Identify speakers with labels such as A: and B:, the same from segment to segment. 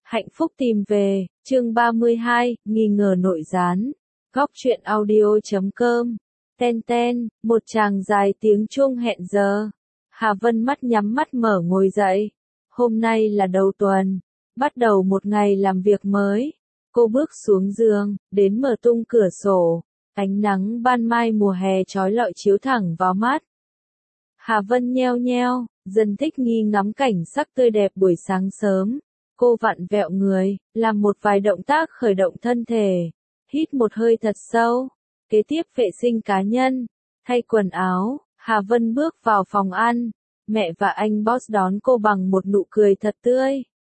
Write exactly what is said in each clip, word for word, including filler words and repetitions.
A: Hạnh phúc tìm về, chương ba mươi hai, nghi ngờ nội gián. Góc truyện audio chấm com. Ten ten, một chàng dài tiếng chuông hẹn giờ. Hà Vân mắt nhắm mắt mở ngồi dậy. Hôm nay là đầu tuần, bắt đầu một ngày làm việc mới. Cô bước xuống giường, đến mở tung cửa sổ. Ánh nắng ban mai mùa hè chói lọi chiếu thẳng vào mắt. Hà Vân nheo nheo, dần thích nghi ngắm cảnh sắc tươi đẹp buổi sáng sớm. Cô vặn vẹo người, làm một vài động tác khởi động thân thể. Hít một hơi thật sâu. Kế tiếp vệ sinh cá nhân, thay quần áo, Hà Vân bước vào phòng ăn. Mẹ và anh Boss đón cô bằng một nụ cười thật tươi.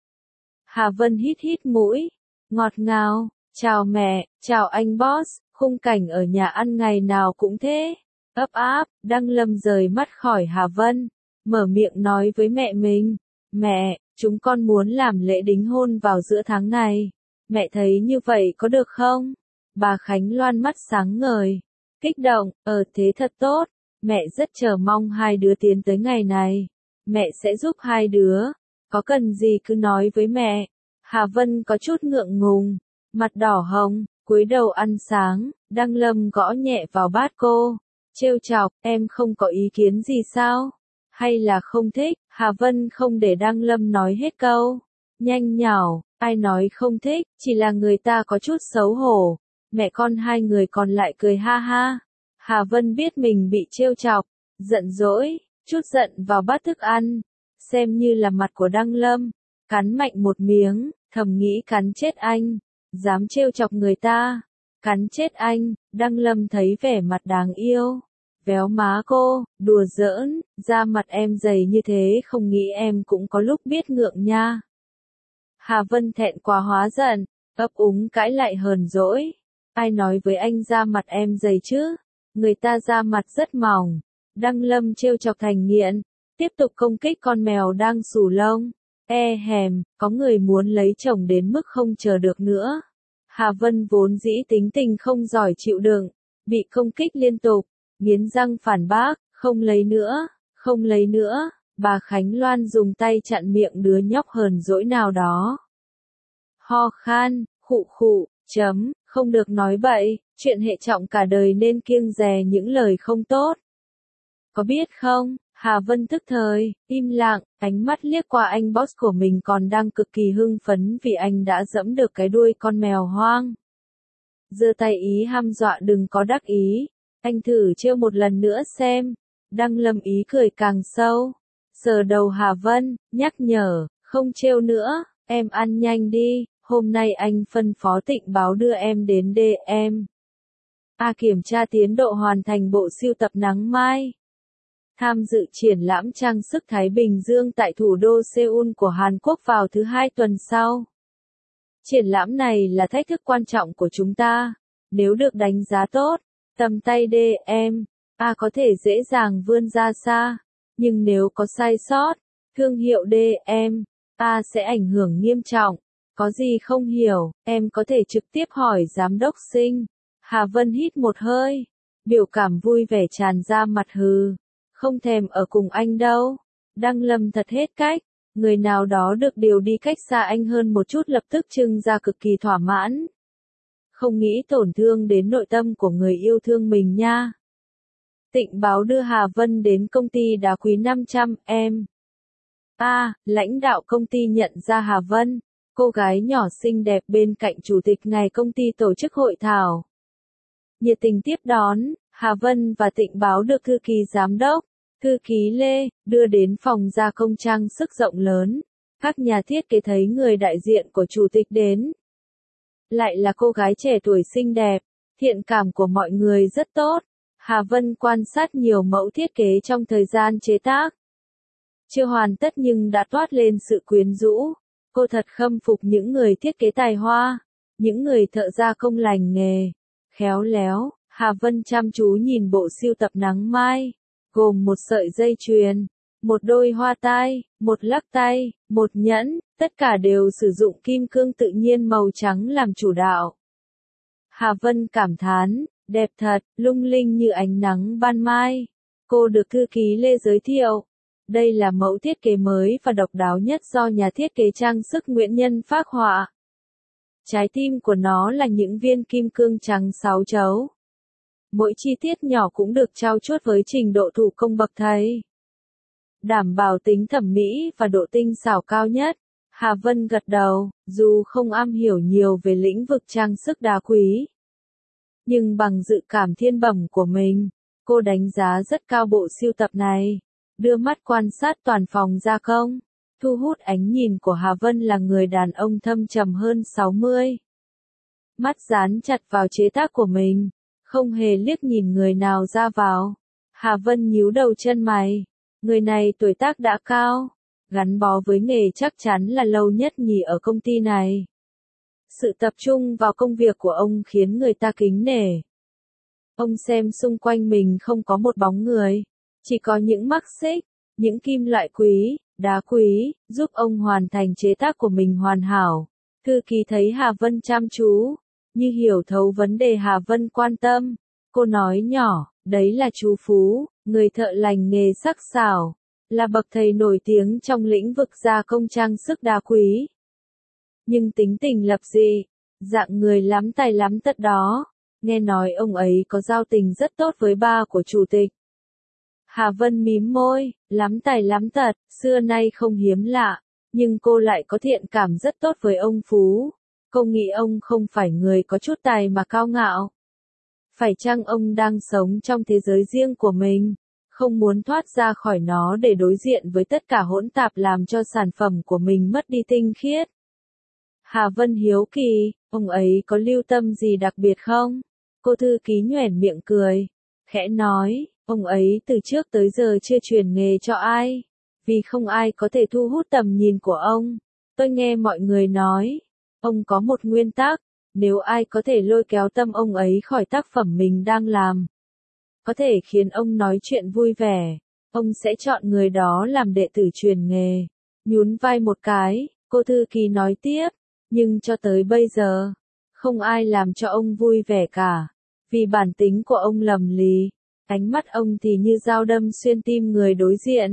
A: Hà Vân hít hít mũi, ngọt ngào, chào mẹ, chào anh Boss, khung cảnh ở nhà ăn ngày nào cũng thế. Ấp áp, Đăng Lâm rời mắt khỏi Hà Vân, mở miệng nói với mẹ mình, mẹ, chúng con muốn làm lễ đính hôn vào giữa tháng này. Mẹ thấy như vậy có được không? Bà Khánh Loan mắt sáng ngời, kích động, ờ thế thật tốt. Mẹ rất chờ mong hai đứa tiến tới ngày này. Mẹ sẽ giúp hai đứa. Có cần gì cứ nói với mẹ. Hà Vân có chút ngượng ngùng, mặt đỏ hồng, cúi đầu ăn sáng. Đăng Lâm gõ nhẹ vào bát cô, trêu chọc, em không có ý kiến gì sao? Hay là không thích? Hà Vân không để Đăng Lâm nói hết câu. Nhanh nhảu, ai nói không thích, chỉ là người ta có chút xấu hổ. Mẹ con hai người còn lại cười ha ha. Hà Vân biết mình bị trêu chọc, giận dỗi, chút giận vào bát thức ăn, xem như là mặt của Đăng Lâm, cắn mạnh một miếng, thầm nghĩ cắn chết anh, dám trêu chọc người ta, cắn chết anh. Đăng Lâm thấy vẻ mặt đáng yêu, véo má cô, đùa giỡn, da mặt em dày như thế không nghĩ em cũng có lúc biết ngượng nha. Hà Vân thẹn quá hóa giận, ấp úng cãi lại hờn dỗi, ai nói với anh da mặt em dày chứ? Người ta da mặt rất mỏng. Đăng Lâm trêu chọc thành nghiện, tiếp tục công kích con mèo đang xù lông. E hèm, có người muốn lấy chồng đến mức không chờ được nữa. Hà Vân vốn dĩ tính tình không giỏi chịu đựng, bị công kích liên tục, nghiến răng phản bác, không lấy nữa, không lấy nữa. Bà Khánh Loan dùng tay chặn miệng đứa nhóc hờn dỗi nào đó. Ho khan, khụ khụ, chấm, không được nói bậy, chuyện hệ trọng cả đời nên kiêng dè những lời không tốt. Có biết không? Hà Vân tức thời, im lặng, ánh mắt liếc qua anh Boss của mình còn đang cực kỳ hưng phấn vì anh đã dẫm được cái đuôi con mèo hoang. Giơ tay ý hăm dọa đừng có đắc ý, anh thử trêu một lần nữa xem. Đăng Lâm ý cười càng sâu, sờ đầu Hà Vân, nhắc nhở, không trêu nữa, em ăn nhanh đi. Hôm nay anh phân phó Tịnh Báo đưa em đến đê em a kiểm tra tiến độ hoàn thành bộ sưu tập nắng mai. Tham dự triển lãm trang sức Thái Bình Dương tại thủ đô Seoul của Hàn Quốc vào thứ hai tuần sau. Triển lãm này là thách thức quan trọng của chúng ta. Nếu được đánh giá tốt, tầm tay đê em a có thể dễ dàng vươn ra xa. Nhưng nếu có sai sót, thương hiệu đê em a sẽ ảnh hưởng nghiêm trọng. Có gì không hiểu, em có thể trực tiếp hỏi giám đốc Sinh. Hà Vân hít một hơi, biểu cảm vui vẻ tràn ra mặt hừ. Không thèm ở cùng anh đâu. Đăng Lâm thật hết cách, người nào đó được điều đi cách xa anh hơn một chút lập tức trưng ra cực kỳ thỏa mãn. Không nghĩ tổn thương đến nội tâm của người yêu thương mình nha. Tịnh Báo đưa Hà Vân đến công ty đá quý năm trăm em. A, lãnh đạo công ty nhận ra Hà Vân. Cô gái nhỏ xinh đẹp bên cạnh chủ tịch ngày công ty tổ chức hội thảo. Nhiệt tình tiếp đón, Hà Vân và Tịnh Báo được thư ký giám đốc, thư ký Lê, đưa đến phòng gia công trang sức rộng lớn. Các nhà thiết kế thấy người đại diện của chủ tịch đến. Lại là cô gái trẻ tuổi xinh đẹp, thiện cảm của mọi người rất tốt. Hà Vân quan sát nhiều mẫu thiết kế trong thời gian chế tác. Chưa hoàn tất nhưng đã toát lên sự quyến rũ. Cô thật khâm phục những người thiết kế tài hoa, những người thợ gia công lành nghề, khéo léo. Hà Vân chăm chú nhìn bộ sưu tập nắng mai, gồm một sợi dây chuyền, một đôi hoa tai, một lắc tay, một nhẫn, tất cả đều sử dụng kim cương tự nhiên màu trắng làm chủ đạo. Hà Vân cảm thán, đẹp thật, lung linh như ánh nắng ban mai. Cô được thư ký Lê giới thiệu. Đây là mẫu thiết kế mới và độc đáo nhất do nhà thiết kế trang sức Nguyễn Nhân phác họa. Trái tim của nó là những viên kim cương trắng sáu chấu. Mỗi chi tiết nhỏ cũng được trau chuốt với trình độ thủ công bậc thầy. Đảm bảo tính thẩm mỹ và độ tinh xảo cao nhất. Hà Vân gật đầu, dù không am hiểu nhiều về lĩnh vực trang sức đá quý. Nhưng bằng dự cảm thiên bẩm của mình, cô đánh giá rất cao bộ sưu tập này. Đưa mắt quan sát toàn phòng gia công, thu hút ánh nhìn của Hà Vân là người đàn ông thâm trầm hơn sáu mươi. Mắt dán chặt vào chế tác của mình, không hề liếc nhìn người nào ra vào. Hà Vân nhíu đầu chân mày, người này tuổi tác đã cao, gắn bó với nghề chắc chắn là lâu nhất nhì ở công ty này. Sự tập trung vào công việc của ông khiến người ta kính nể. Ông xem xung quanh mình không có một bóng người, chỉ có những mắc xích, những kim loại quý, đá quý, giúp ông hoàn thành chế tác của mình hoàn hảo. Thư ký thấy Hà Vân chăm chú, như hiểu thấu vấn đề Hà Vân quan tâm. Cô nói nhỏ, đấy là chú Phú, người thợ lành nghề sắc sảo, là bậc thầy nổi tiếng trong lĩnh vực gia công trang sức đá quý. Nhưng tính tình lập dị, dạng người lắm tài lắm tật đó. Nghe nói ông ấy có giao tình rất tốt với ba của chủ tịch. Hà Vân mím môi, lắm tài lắm tật, xưa nay không hiếm lạ, nhưng cô lại có thiện cảm rất tốt với ông Phú. Cô nghĩ ông không phải người có chút tài mà cao ngạo. Phải chăng ông đang sống trong thế giới riêng của mình, không muốn thoát ra khỏi nó để đối diện với tất cả hỗn tạp làm cho sản phẩm của mình mất đi tinh khiết? Hà Vân hiếu kỳ, ông ấy có lưu tâm gì đặc biệt không? Cô thư ký nhoẻn miệng cười, khẽ nói, ông ấy từ trước tới giờ chưa truyền nghề cho ai, vì không ai có thể thu hút tầm nhìn của ông. Tôi nghe mọi người nói, ông có một nguyên tắc, nếu ai có thể lôi kéo tâm ông ấy khỏi tác phẩm mình đang làm, có thể khiến ông nói chuyện vui vẻ, ông sẽ chọn người đó làm đệ tử truyền nghề. Nhún vai một cái, cô thư ký nói tiếp, nhưng cho tới bây giờ, không ai làm cho ông vui vẻ cả, vì bản tính của ông lầm lì, ánh mắt ông thì như dao đâm xuyên tim người đối diện.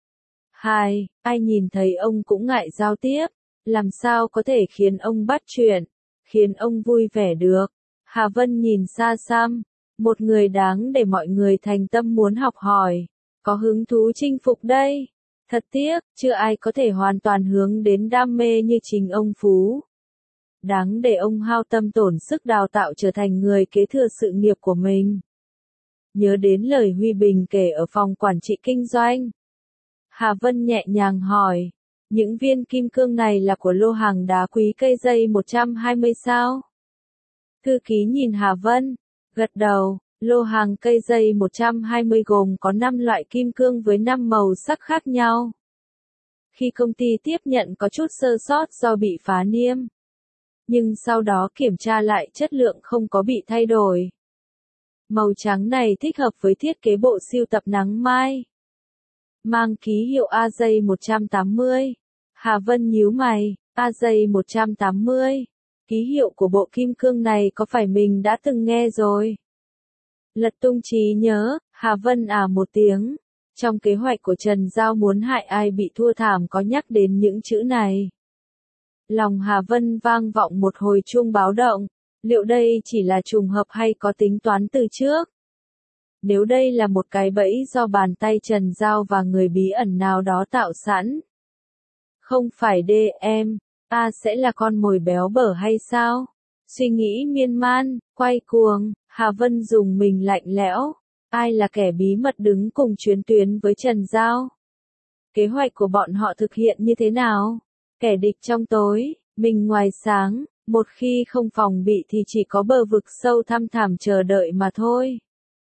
A: Hai, ai nhìn thấy ông cũng ngại giao tiếp, làm sao có thể khiến ông bắt chuyện, khiến ông vui vẻ được. Hà Vân nhìn xa xăm, một người đáng để mọi người thành tâm muốn học hỏi, có hứng thú chinh phục đây. Thật tiếc, chưa ai có thể hoàn toàn hướng đến đam mê như chính ông Phú. Đáng để ông hao tâm tổn sức đào tạo trở thành người kế thừa sự nghiệp của mình. Nhớ đến lời Huy Bình kể ở phòng quản trị kinh doanh. Hà Vân nhẹ nhàng hỏi, những viên kim cương này là của lô hàng đá quý cây dây một trăm hai mươi sao? Thư ký nhìn Hà Vân, gật đầu, lô hàng cây dây một trăm hai mươi gồm có năm loại kim cương với năm màu sắc khác nhau. Khi công ty tiếp nhận có chút sơ sót do bị phá niêm, nhưng sau đó kiểm tra lại chất lượng không có bị thay đổi. Màu trắng này thích hợp với thiết kế bộ sưu tập nắng mai. Mang ký hiệu a gi một trăm tám mươi. Hà Vân nhíu mày, a gi một trăm tám mươi. Ký hiệu của bộ kim cương này có phải mình đã từng nghe rồi? Lật tung trí nhớ, Hà Vân à một tiếng. Trong kế hoạch của Trần Giao muốn hại ai bị thua thảm có nhắc đến những chữ này. Lòng Hà Vân vang vọng một hồi chuông báo động. Liệu đây chỉ là trùng hợp hay có tính toán từ trước? Nếu đây là một cái bẫy do bàn tay Trần Giao và người bí ẩn nào đó tạo sẵn. Không phải đê em, ta sẽ là con mồi béo bở hay sao? Suy nghĩ miên man, quay cuồng, Hà Vân dùng mình lạnh lẽo. Ai là kẻ bí mật đứng cùng chuyến tuyến với Trần Giao? Kế hoạch của bọn họ thực hiện như thế nào? Kẻ địch trong tối, mình ngoài sáng, một khi không phòng bị thì chỉ có bờ vực sâu thăm thẳm chờ đợi mà thôi.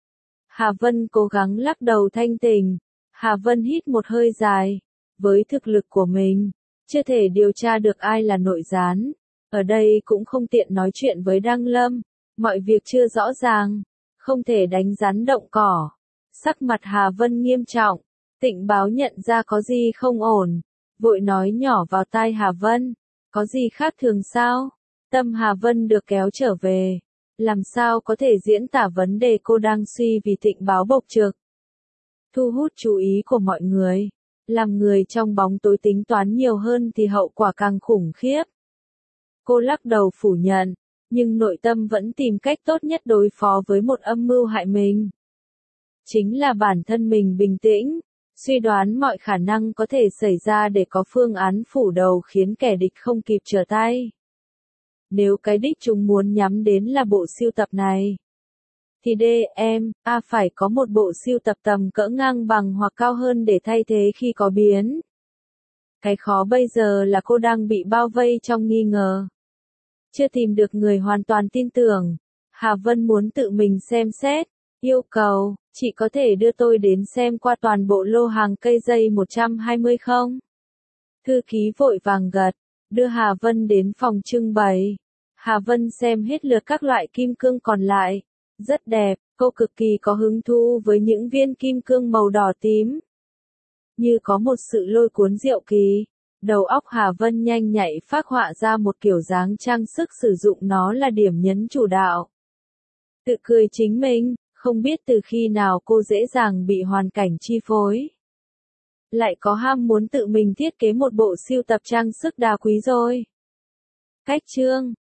A: Hà Vân cố gắng lắc đầu thanh tỉnh. Hà Vân hít một hơi dài. Với thực lực của mình, chưa thể điều tra được ai là nội gián. Ở đây cũng không tiện nói chuyện với Đăng Lâm. Mọi việc chưa rõ ràng, không thể đánh rắn động cỏ. Sắc mặt Hà Vân nghiêm trọng. Tịnh Báo nhận ra có gì không ổn, vội nói nhỏ vào tai Hà Vân. Có gì khác thường sao? Tâm Hà Vân được kéo trở về. Làm sao có thể diễn tả vấn đề cô đang suy vì Tịnh Báo bộc trực. Thu hút chú ý của mọi người. Làm người trong bóng tối tính toán nhiều hơn thì hậu quả càng khủng khiếp. Cô lắc đầu phủ nhận, nhưng nội tâm vẫn tìm cách tốt nhất đối phó với một âm mưu hại mình. Chính là bản thân mình bình tĩnh, suy đoán mọi khả năng có thể xảy ra để có phương án phủ đầu khiến kẻ địch không kịp trở tay. Nếu cái đích chúng muốn nhắm đến là bộ sưu tập này, thì D M A phải có một bộ sưu tập tầm cỡ ngang bằng hoặc cao hơn để thay thế khi có biến. Cái khó bây giờ là cô đang bị bao vây trong nghi ngờ. Chưa tìm được người hoàn toàn tin tưởng. Hà Vân muốn tự mình xem xét, yêu cầu, chị có thể đưa tôi đến xem qua toàn bộ lô hàng cây dây một trăm hai mươi không? Thư ký vội vàng gật, đưa Hà Vân đến phòng trưng bày. Hà Vân xem hết lượt các loại kim cương còn lại. Rất đẹp, cô cực kỳ có hứng thú với những viên kim cương màu đỏ tím. Như có một sự lôi cuốn diệu kỳ, đầu óc Hà Vân nhanh nhạy phác họa ra một kiểu dáng trang sức sử dụng nó là điểm nhấn chủ đạo. Tự cười chính mình, không biết từ khi nào cô dễ dàng bị hoàn cảnh chi phối. Lại có ham muốn tự mình thiết kế một bộ sưu tập trang sức đá quý rồi. Cách chương